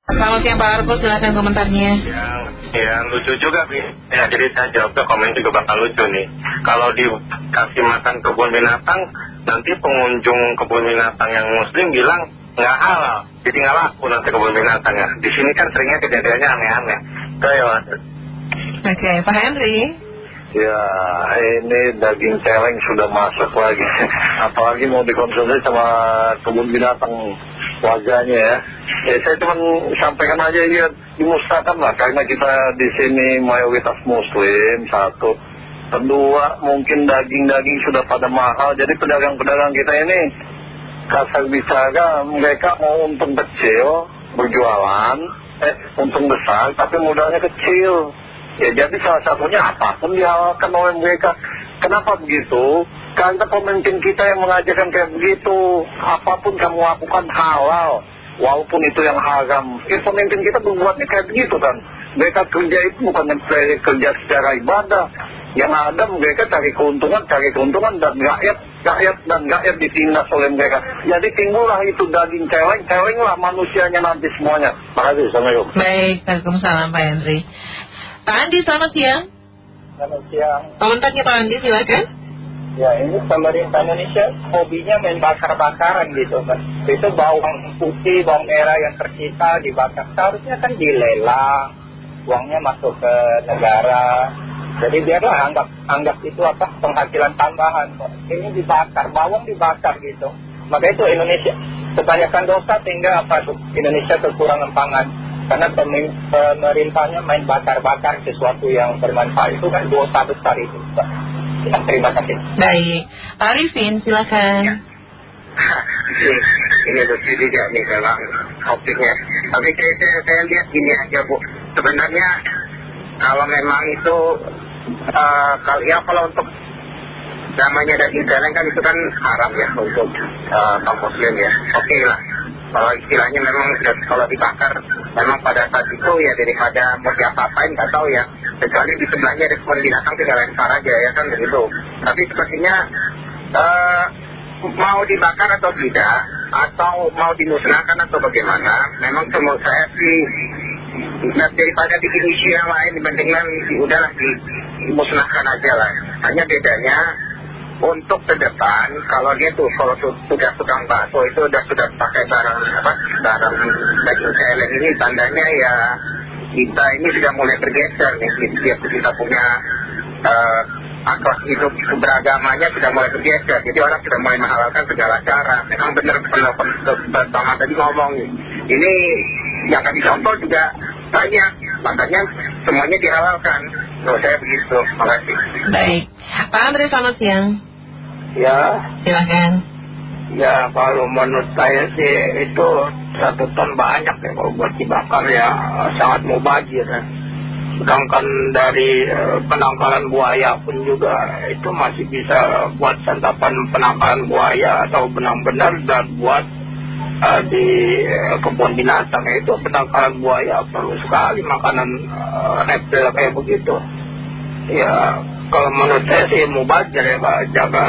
Selamat siang Pak Argo, silakan komentarnya. Yang lucu juga, Bi. Ya, jadi saya jawab ke komen juga bakal lucu nih. Kalau dikasih makan kebun binatang, nanti pengunjung kebun binatang yang muslim bilang nggak halal, jadi nggak laku nanti kebun binatangnya. Di sini kan seringnya kejadiannya aneh-aneh. Itu ya, Mas. Oke, Pak Henry. Ya, ini daging celeng sudah masuk lagi. Apalagi mau dikonsumsi sama kebun binatang wajahnya ya. Saya cuma sampaikan aja ya, dimusnahkan lah karena kita di sini mayoritas muslim, satu. Kedua, mungkin daging-daging sudah pada mahal, jadi pedagang-pedagang kita ini kasar bicara, mereka mau untung kecil berjualan, untung besar tapi modalnya kecil. Ya jadi salah satunya apapun dihalalkan oleh mereka. Kenapa begitu? Karena pemimpin kita yang mengajarkan kayak begitu. Apapun kamu lakukan halal, walaupun itu yang haram. Pemimpin kita berbuatnya kayak begitu kan. Mereka kerja itu bukan kerja secara ibadah. Yang ada mereka cari keuntungan dan rakyat ditindas oleh mereka. Jadi timbullah itu daging celeng lah manusianya nanti semuanya. Makasih, Assalamualaikum. Baik, Waalaikumsalam Pak Henry. Pak Andi, selamat siang. Selamat siang. Komentarnya Pak Andi, silakan. Ya, ini pemerintah Indonesia hobinya main bakar-bakaran gitu, Mas. Itu bawang putih, bawang merah yang tersisa dibakar. Seharusnya kan dilelang, uangnya masuk ke negara. Jadi biarlah anggap itu penghasilan tambahan. Ini dibakar, bawang dibakar gitu. Maka itu Indonesia kebanyakan dosa sehingga Indonesia kekurangan pangan. Karena pemerintahnya main bakar-bakar sesuatu yang bermanfaat. Itu kan dosa besar itu, Pak. Ya, terima kasih. Baik, Pak Arifin, silakan. Ini lucu juga nih dalam topiknya. Tapi saya lihat gini aja, Bu. Sebenarnya kalau memang itu kalau untuk namanya daging celeng kan itu kan haram ya untuk kaum muslim ya. Oke lah. Kalau istilahnya memang kalau dibakar memang pada saat itu ya daripada mau diapa-apain nggak tahu ya, kecuali di sebelahnya ada kebun binatang tinggal lempar aja ya kan begitu. Tapi sepertinya mau dibakar atau tidak, atau mau dimusnahkan atau bagaimana, memang menurut saya sih daripada bikin isu yang lain dibandingkan udahlah dimusnahkan aja lah. Hanya bedanya untuk ke depan, kalau dia tuh sudah tukang bakso itu sudah pakai barang daging celeng ini, tandanya ya kita ini sudah mulai bergeser nih. Kita punya akhlak hidup beragamanya sudah mulai bergeser. Jadi orang sudah mulai menghalalkan segala cara. Memang benar pertama tadi ngomong ini yang tadi contoh juga banyak, makanya semuanya dihalalkan. Menurut saya begitu. Terima kasih. Baik, Pak Andre, selamat siang. Ya, silakan. Ya kalau menurut saya sih itu 1 ton banyak ya kalau buat dibakar ya, sangat mubazir ya. Sedangkan dari penangkalan buaya pun juga itu masih bisa buat santapan penangkalan buaya atau benar-benar dan buat di kebun binatang itu penangkalan buaya perlu sekali makanan reptil kayak begitu. Ya kalau menurut saya sih mubazir ya Pak, jaga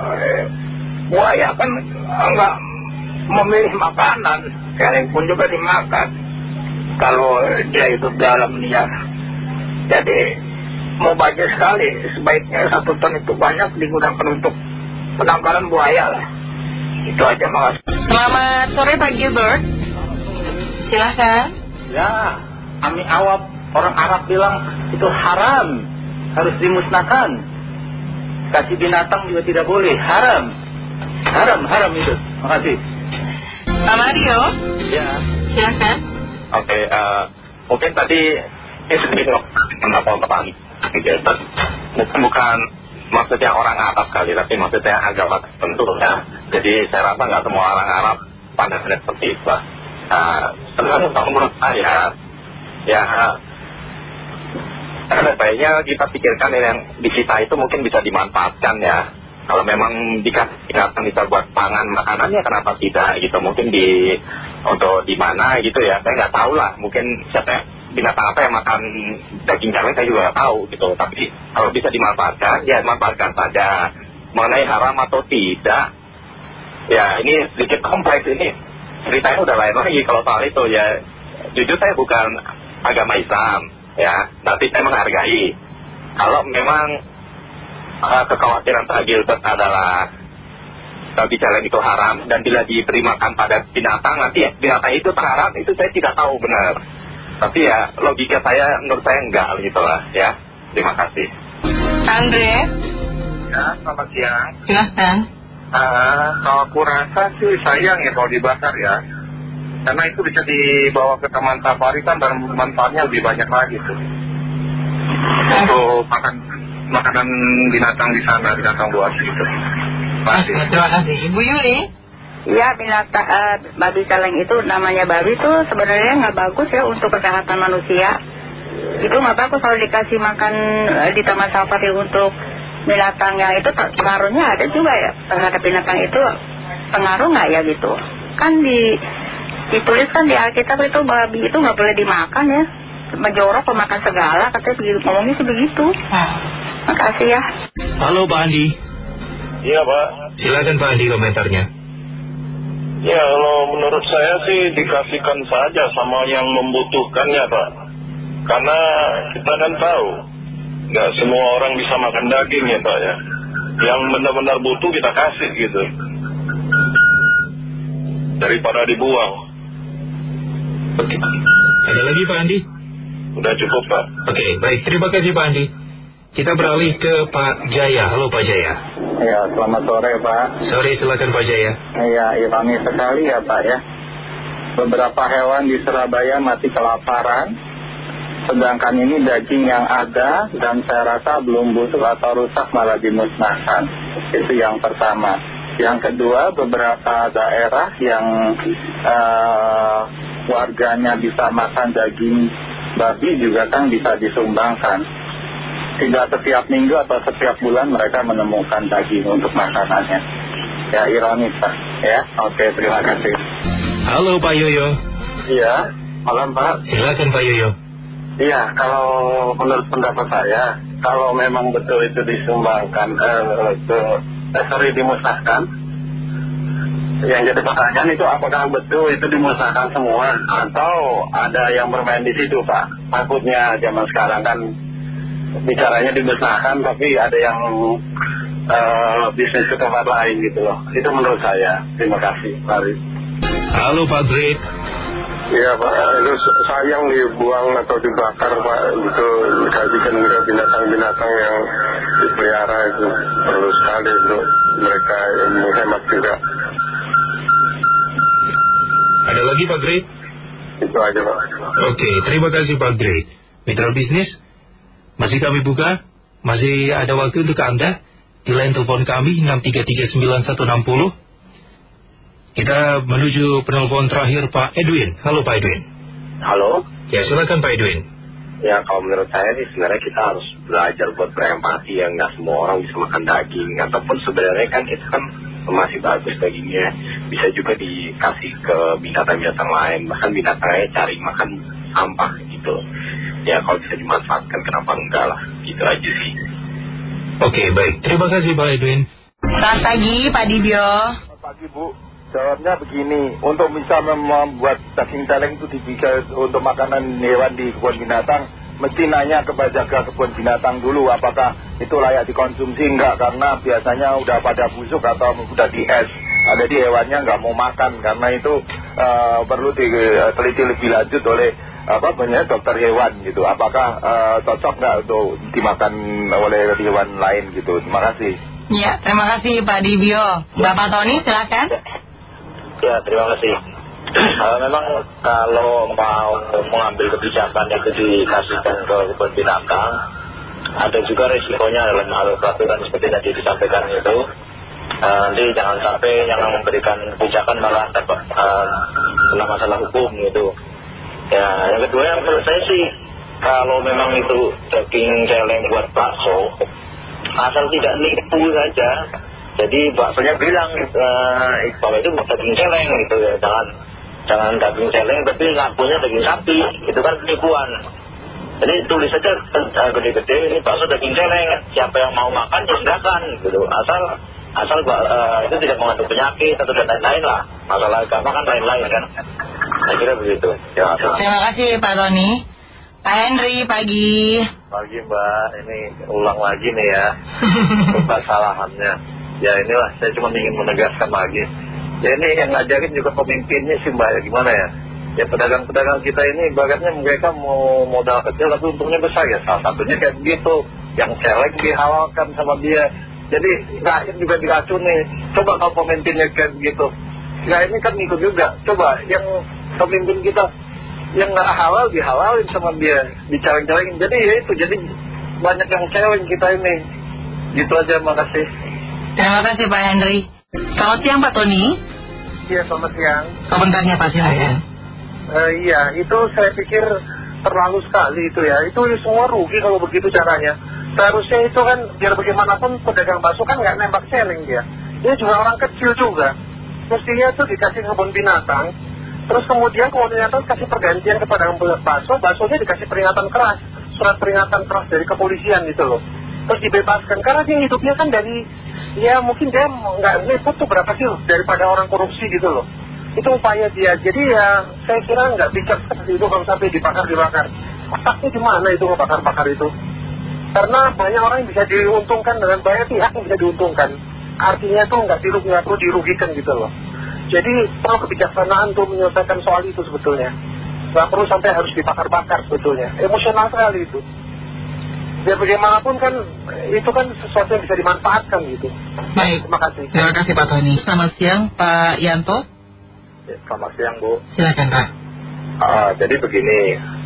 buaya kan enggak memilih makanan, celeng pun juga dimakan kalau dia hidup dalam liar. Jadi mubazir sekali, sebaiknya 1 ton itu banyak digunakan untuk penangkalan buaya lah. Itu aja, makasih. Selamat sore Pak Gilbert, silahkan. Ya, kami awam orang Arab bilang itu haram, harus dimusnahkan. Kasih binatang juga tidak boleh, haram itu. Makasih. Pak Mario. Ya. Silahkan. Oke, mungkin tadi ini sedikit pendapat Pak Gilbert. Bukan maksudnya orang Arab kali, tapi maksudnya agama tertentu ya. Jadi saya rasa nggak semua orang Arab pandangnya seperti itu. Sebenarnya menurut saya ya baiknya kita pikirkan yang disita itu mungkin bisa dimanfaatkan ya. Kalau memang dikatakan bisa buat pangan makanannya, kenapa tidak gitu. Mungkin untuk di mana gitu ya, saya nggak tahu lah. Mungkin siapa binatang apa yang makan daging celeng saya juga nggak tahu gitu. Tapi kalau bisa dimanfaatkan ya manfaatkan saja. Mengenai haram atau tidak ya ini sedikit kompleks, ini ceritanya udah lain lagi kalau soal itu ya. jujur saya bukan agama Islam ya, tapi saya menghargai. Kalau memang kekhawatiran Pak Gilbert adalah babi celeng itu haram dan bila diberi makan pada binatang nanti binatang itu terharam, itu saya tidak tahu benar. Tapi ya logika saya menurut saya enggak gitu lah ya. Terima kasih. Andre. Ya, selamat siang. Silahkan. Kalau aku rasa sih sayang ya kalau dibakar ya. Karena itu bisa dibawa ke taman safari kan dan manfaatnya lebih banyak lagi tuh. Untuk makanan binatang di sana, binatang buas gitu. Terima kasih. Ibu Yuli. Ya, babi celeng itu namanya babi itu sebenarnya nggak bagus ya untuk kesehatan manusia. Itu nggak bagus kalau dikasih makan di taman safari untuk binatang yang itu pengaruhnya ada juga ya terhadap binatang itu, pengaruh nggak ya gitu? Kan dituliskan di Alkitab itu babi itu nggak boleh dimakan ya, menjorok pemakan segala, katanya ngomongnya sih begitu. Makasih ya. Halo Pak Andi. Iya Pak. Silakan Pak Andi komentarnya. Ya kalau menurut saya sih dikasihkan saja sama yang membutuhkannya Pak. Karena kita kan tahu nggak semua orang bisa makan daging ya Pak ya. Yang benar-benar butuh kita kasih gitu, daripada dibuang. Oke. Ada lagi Pak Andi? Udah cukup Pak. Oke, baik. Terima kasih Pak Andi. Kita beralih ke Pak Jaya. Halo Pak Jaya. Ya, selamat sore Pak. Sore, silakan Pak Jaya. Ya, ironi sekali ya Pak ya. Beberapa hewan di Surabaya mati kelaparan, sedangkan ini daging yang ada dan saya rasa belum busuk atau rusak malah dimusnahkan. Itu yang pertama. Yang kedua, beberapa daerah yang warganya bisa makan daging babi juga kan bisa disumbangkan. Tidak setiap minggu atau setiap bulan mereka menemukan daging untuk makanannya. Ya, ironis Pak ya. Oke, terima kasih. Halo Pak Yoyo. Iya, malam Pak. Silakan Pak Yoyo. Iya, kalau menurut pendapat saya, kalau memang betul itu disumbangkan, dimusnahkan, yang jadi pertanyaan itu apakah betul itu dimusnahkan semua atau ada yang bermain di situ Pak? Takutnya zaman sekarang kan bicaranya dimusnahkan tapi ada yang bisnis ke tempat lain gitu loh. Itu menurut saya. Terima kasih Mari. Halo Pak Greg. Iya Pak, itu sayang dibuang atau dibakar Pak. Itu dikasihkan ke binatang-binatang yang dipelihara itu. Perlu sekali untuk mereka menghemat juga. Ada lagi Pak Greg? Itu aja Pak. Oke, terima kasih Pak Greg. Mitra bisnis, masih kami buka, masih ada waktu untuk Anda di line telepon kami 6339160. Kita menuju penelpon terakhir Pak Edwin. Halo Pak Edwin. Halo. Ya, silakan Pak Edwin. Ya kalau menurut saya sih sebenarnya kita harus belajar buat berempati ya, nggak semua orang bisa makan daging, ataupun sebenarnya kan itu kan masih bagus dagingnya, bisa juga dikasih ke binatang-binatang lain, bahkan binatangnya cari makan sampah gitu. Ya kalau bisa dimanfaatkan kenapa enggak lah, gitu aja sih. Oke, baik, terima kasih Pak Edwin. Selamat pagi Pak Dibyo. Selamat pagi Bu. Jawabnya begini, untuk bisa membuat daging celeng itu dibikin untuk makanan hewan di kebun binatang, mesti nanya ke penjaga kebun binatang dulu apakah itu layak dikonsumsi enggak, karena biasanya udah pada busuk atau udah di es. Jadi hewannya nggak mau makan, karena itu perlu diteliti lebih lanjut oleh dokter hewan gitu. Apakah cocok nggak untuk dimakan oleh hewan lain gitu. Terima kasih. Ya, terima kasih Pak Dibyo. Bapak Tony silakan. Ya, terima kasih. Memang kalau mau mengambil kebijakan itu dikasihkan ke kebun binatang, ada juga risikonya dalam hal peraturan seperti tadi disampaikan itu. Nanti jangan sampai yang memberikan kebijakan malah kena masalah hukum gitu. Ya, yang kedua yang menurut saya sih, kalau memang itu daging celeng buat bakso, asal tidak nipu saja. Jadi baksonya bilang bahwa itu daging celeng gitu ya, jangan daging celeng tapi ngakunya daging sapi, itu kan penipuan. Jadi tulis saja gede-gede ini bakso daging celeng, siapa yang mau makan ya silakan gitu, asal itu tidak mengandung penyakit atau dan lain-lain lah. Masalah agama kan lain-lain kan. Saya kira begitu. Ya, Terima kasih Pak Tony. Pak Henry, pagi. Pagi Mbak, ini ulang lagi nih ya kesalahannya. Ya inilah, saya cuma ingin menegaskan lagi. Ya ini yang ngajarin juga pemimpinnya sih Mbak, ya gimana ya. Ya pedagang-pedagang kita ini ibaratnya mereka mau modal kecil tapi untungnya besar ya. Salah satunya kayak begitu, yang celeng dihalalkan sama dia. Jadi rakyat juga diracuni. Coba kalau pemimpinnya kayak begitu. Nah ini kan ngikut juga. Coba yang pemimpin kita yang nggak halal dihalalin sama dia, diceleng-celengin. Jadi ya itu, jadi banyak yang celeng kita ini. Gitu aja, makasih. Terima kasih Pak Henry. Selamat siang Pak Tony. Iya, selamat siang. Komentarnya Pak silakan. Iya, itu saya pikir terlalu sekali itu ya. Itu semua rugi kalau begitu caranya. Seharusnya itu kan biar bagaimanapun pedagang bakso kan nggak nembak celeng dia. Dia juga orang kecil juga. Mestinya itu dikasih kebun binatang. Terus kemudian koordinator kasih pergantian kepada bakso, baksonya dikasih peringatan keras, surat peringatan keras dari kepolisian gitu loh. Terus dibebaskan, karena dia hidupnya kan dari, ya mungkin dia nggak liput tuh berapa sih daripada orang korupsi gitu loh. Itu upaya dia, jadi ya saya kira nggak bijak seperti itu kalau sampai dibakar-dibakar. Otaknya di mana itu ngebakar-bakar itu? Karena banyak orang yang bisa diuntungkan dengan banyak pihak yang bisa diuntungkan. Artinya tuh nggak perlu dirugikan gitu loh. Jadi perlu kebijaksanaan tuh menyelesaikan soal itu sebetulnya. Nggak perlu sampai harus dibakar-bakar sebetulnya. Emosional sekali itu. Ya bagaimanapun kan itu kan sesuatu yang bisa dimanfaatkan gitu. Baik, terima kasih. Terima kasih Pak Tony. Selamat siang Pak Yanto. Ya, selamat siang Bu. Silakan Pak. Jadi begini,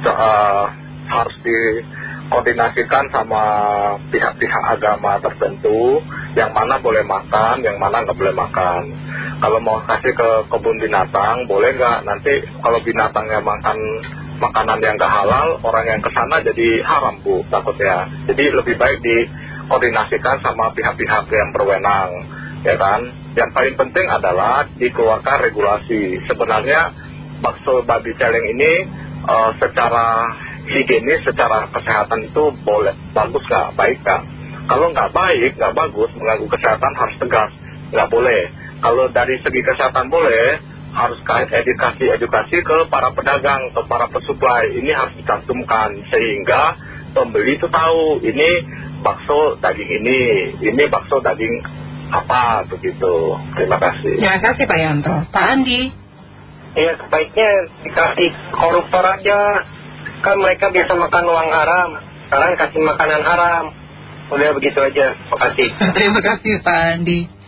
harus dikoordinasikan sama pihak-pihak agama tertentu, yang mana boleh makan, yang mana nggak boleh makan. Kalau mau kasih ke kebun binatang, boleh nggak? Nanti kalau binatangnya makan makanan yang nggak halal, orang yang kesana jadi haram Bu, takutnya. Jadi lebih baik dikoordinasikan sama pihak-pihak yang berwenang, ya kan? Yang paling penting adalah dikeluarkan regulasi. Sebenarnya bakso babi celeng ini secara higienis, secara kesehatan itu boleh, bagus nggak, baik nggak? Kalau nggak baik, nggak bagus, mengganggu kesehatan harus tegas, nggak boleh. Kalau dari segi kesehatan boleh, harus edukasi ke para pedagang, ke para pesuplai. Ini harus dicantumkan sehingga pembeli itu tahu ini bakso daging ini bakso daging apa begitu. Terima kasih. Terima kasih Pak Yanto. Pak Andi. Ya sebaiknya dikasih koruptor aja. Kan mereka biasa makan uang haram, sekarang kasih makanan haram. Udah begitu aja. Terima kasih. Terima kasih Pak Andi.